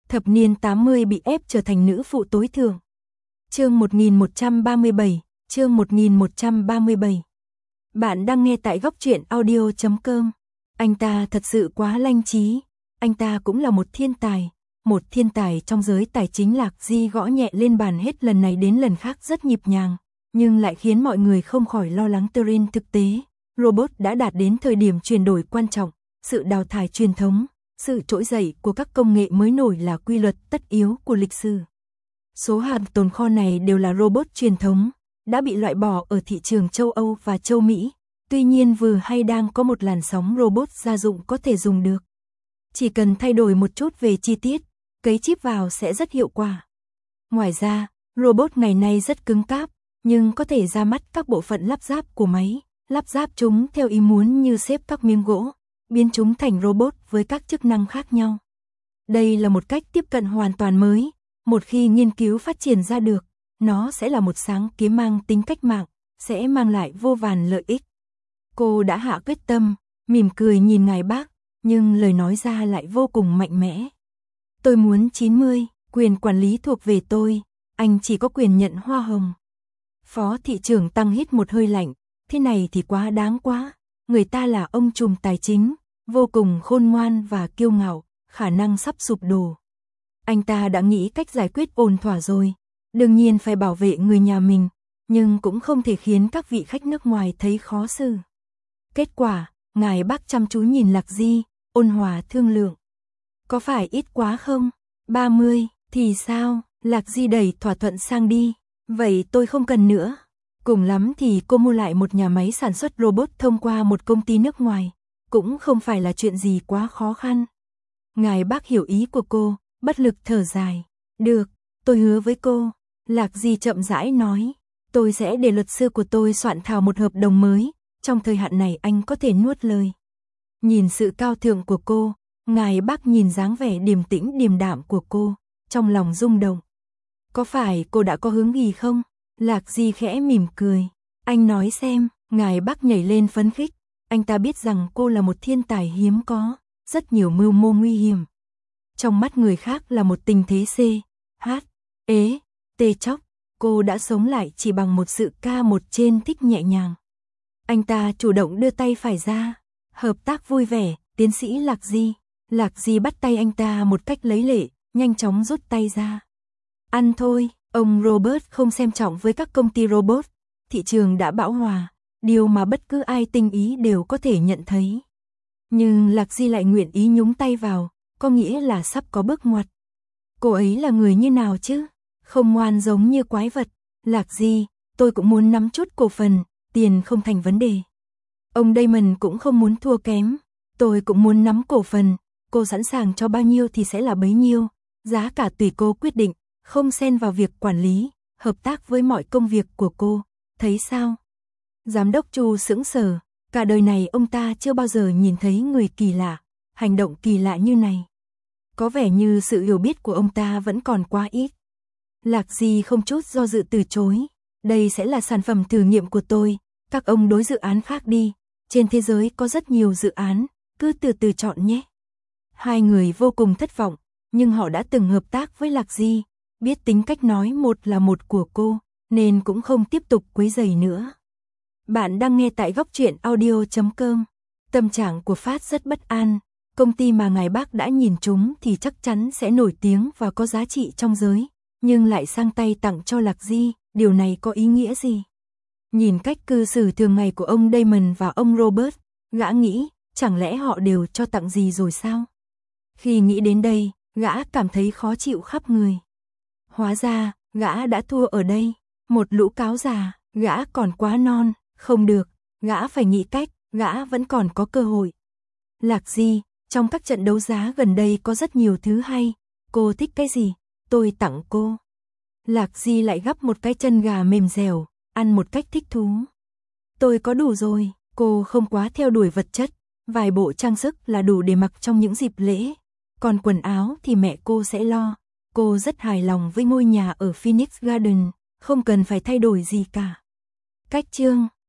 Thập niên 80 bị ép trở thành nữ phụ tối thượng. Chương 1137, chương 1137. Bạn đang nghe tại góc truyện audio.com. Anh ta thật sự quá lanh trí, anh ta cũng là một thiên tài trong giới tài chính. Lạc Di gõ nhẹ lên bàn hết lần này đến lần khác rất nhịp nhàng, nhưng lại khiến mọi người không khỏi lo lắng. Thực tế, robot đã đạt đến thời điểm chuyển đổi quan trọng, sự đào thải truyền thống, sự trỗi dậy của các công nghệ mới nổi là quy luật tất yếu của lịch sử. Số hàng tồn kho này đều là robot truyền thống, đã bị loại bỏ ở thị trường châu Âu và châu Mỹ. Tuy nhiên vừa hay đang có một làn sóng robot gia dụng có thể dùng được. Chỉ cần thay đổi một chút về chi tiết, cấy chip vào sẽ rất hiệu quả. Ngoài ra, robot ngày nay rất cứng cáp, nhưng có thể ra mắt các bộ phận lắp ráp của máy, lắp ráp chúng theo ý muốn như xếp các miếng gỗ, biến chúng thành robot với các chức năng khác nhau. Đây là một cách tiếp cận hoàn toàn mới, một khi nghiên cứu phát triển ra được, nó sẽ là một sáng kiến mang tính cách mạng, sẽ mang lại vô vàn lợi ích. Cô đã hạ quyết tâm, mỉm cười nhìn ngài bác, nhưng lời nói ra lại vô cùng mạnh mẽ. Tôi muốn 90, quyền quản lý thuộc về tôi, anh chỉ có quyền nhận hoa hồng. Phó thị trưởng Tăng hít một hơi lạnh, thế này thì quá đáng quá, người ta là ông trùm tài chính, vô cùng khôn ngoan và kiêu ngạo, khả năng sắp sụp đổ. Anh ta đã nghĩ cách giải quyết ổn thỏa rồi, đương nhiên phải bảo vệ người nhà mình, nhưng cũng không thể khiến các vị khách nước ngoài thấy khó xử. Kết quả, ngài bác chăm chú nhìn Lạc Di, ôn hòa thương lượng. Có phải ít quá không? 30, thì sao? Lạc Di đẩy thỏa thuận sang đi. Vậy tôi không cần nữa. Cùng lắm thì cô mua lại một nhà máy sản xuất robot thông qua một công ty nước ngoài. Cũng không phải là chuyện gì quá khó khăn. Ngài bác hiểu ý của cô, bất lực thở dài. Được, tôi hứa với cô. Lạc Di chậm rãi nói. Tôi sẽ để luật sư của tôi soạn thảo một hợp đồng mới. Trong thời hạn này anh có thể nuốt lời. Nhìn sự cao thượng của cô, ngài bác nhìn dáng vẻ điềm tĩnh điềm đạm của cô, trong lòng rung động. Có phải cô đã có hướng gì không? Lạc Di khẽ mỉm cười. Anh nói xem, ngài bác nhảy lên phấn khích. Anh ta biết rằng cô là một thiên tài hiếm có, rất nhiều mưu mô nguy hiểm. Trong mắt người khác là một tình thế C, H, ế, tê chóc. Cô đã sống lại chỉ bằng một sự ca một trên thích nhẹ nhàng. Anh ta chủ động đưa tay phải ra. Hợp tác vui vẻ, tiến sĩ Lạc Di. Lạc Di bắt tay anh ta một cách lấy lệ, nhanh chóng rút tay ra. Ăn thôi, ông Robert không xem trọng với các công ty robot. Thị trường đã bão hòa, điều mà bất cứ ai tinh ý đều có thể nhận thấy. Nhưng Lạc Di lại nguyện ý nhúng tay vào, có nghĩa là sắp có bước ngoặt. Cô ấy là người như nào chứ? Không ngoan giống như quái vật. Lạc Di, tôi cũng muốn nắm chút cổ phần, tiền không thành vấn đề. Ông Damon cũng không muốn thua kém. Tôi cũng muốn nắm cổ phần, cô sẵn sàng cho bao nhiêu thì sẽ là bấy nhiêu. Giá cả tùy cô quyết định, không xen vào việc quản lý, hợp tác với mọi công việc của cô. Thấy sao? Giám đốc Chu sững sờ, cả đời này ông ta chưa bao giờ nhìn thấy người kỳ lạ, hành động kỳ lạ như này. Có vẻ như sự hiểu biết của ông ta vẫn còn quá ít. Lạc Di không chút do dự từ chối. Đây sẽ là sản phẩm thử nghiệm của tôi, các ông đối dự án khác đi. Trên thế giới có rất nhiều dự án, cứ từ từ chọn nhé. Hai người vô cùng thất vọng, nhưng họ đã từng hợp tác với Lạc Di, biết tính cách nói một là một của cô, nên cũng không tiếp tục quấy rầy nữa. Bạn đang nghe tại góc truyện audio.com. Tâm trạng của Phát rất bất an, công ty mà ngài bác đã nhìn trúng thì chắc chắn sẽ nổi tiếng và có giá trị trong giới, nhưng lại sang tay tặng cho Lạc Di, điều này có ý nghĩa gì? Nhìn cách cư xử thường ngày của ông Damon và ông Robert, gã nghĩ, chẳng lẽ họ đều cho tặng gì rồi sao? Khi nghĩ đến đây, gã cảm thấy khó chịu khắp người. Hóa ra, gã đã thua ở đây, một lũ cáo già, gã còn quá non, không được, gã phải nghĩ cách, gã vẫn còn có cơ hội. Lạc Di, trong các trận đấu giá gần đây có rất nhiều thứ hay, cô thích cái gì? Tôi tặng cô. Lạc Di lại gắp một cái chân gà mềm dẻo, ăn một cách thích thú. Tôi có đủ rồi, cô không quá theo đuổi vật chất, vài bộ trang sức là đủ để mặc trong những dịp lễ, còn quần áo thì mẹ cô sẽ lo. Cô rất hài lòng với ngôi nhà ở Phoenix Garden, không cần phải thay đổi gì cả. Cách chương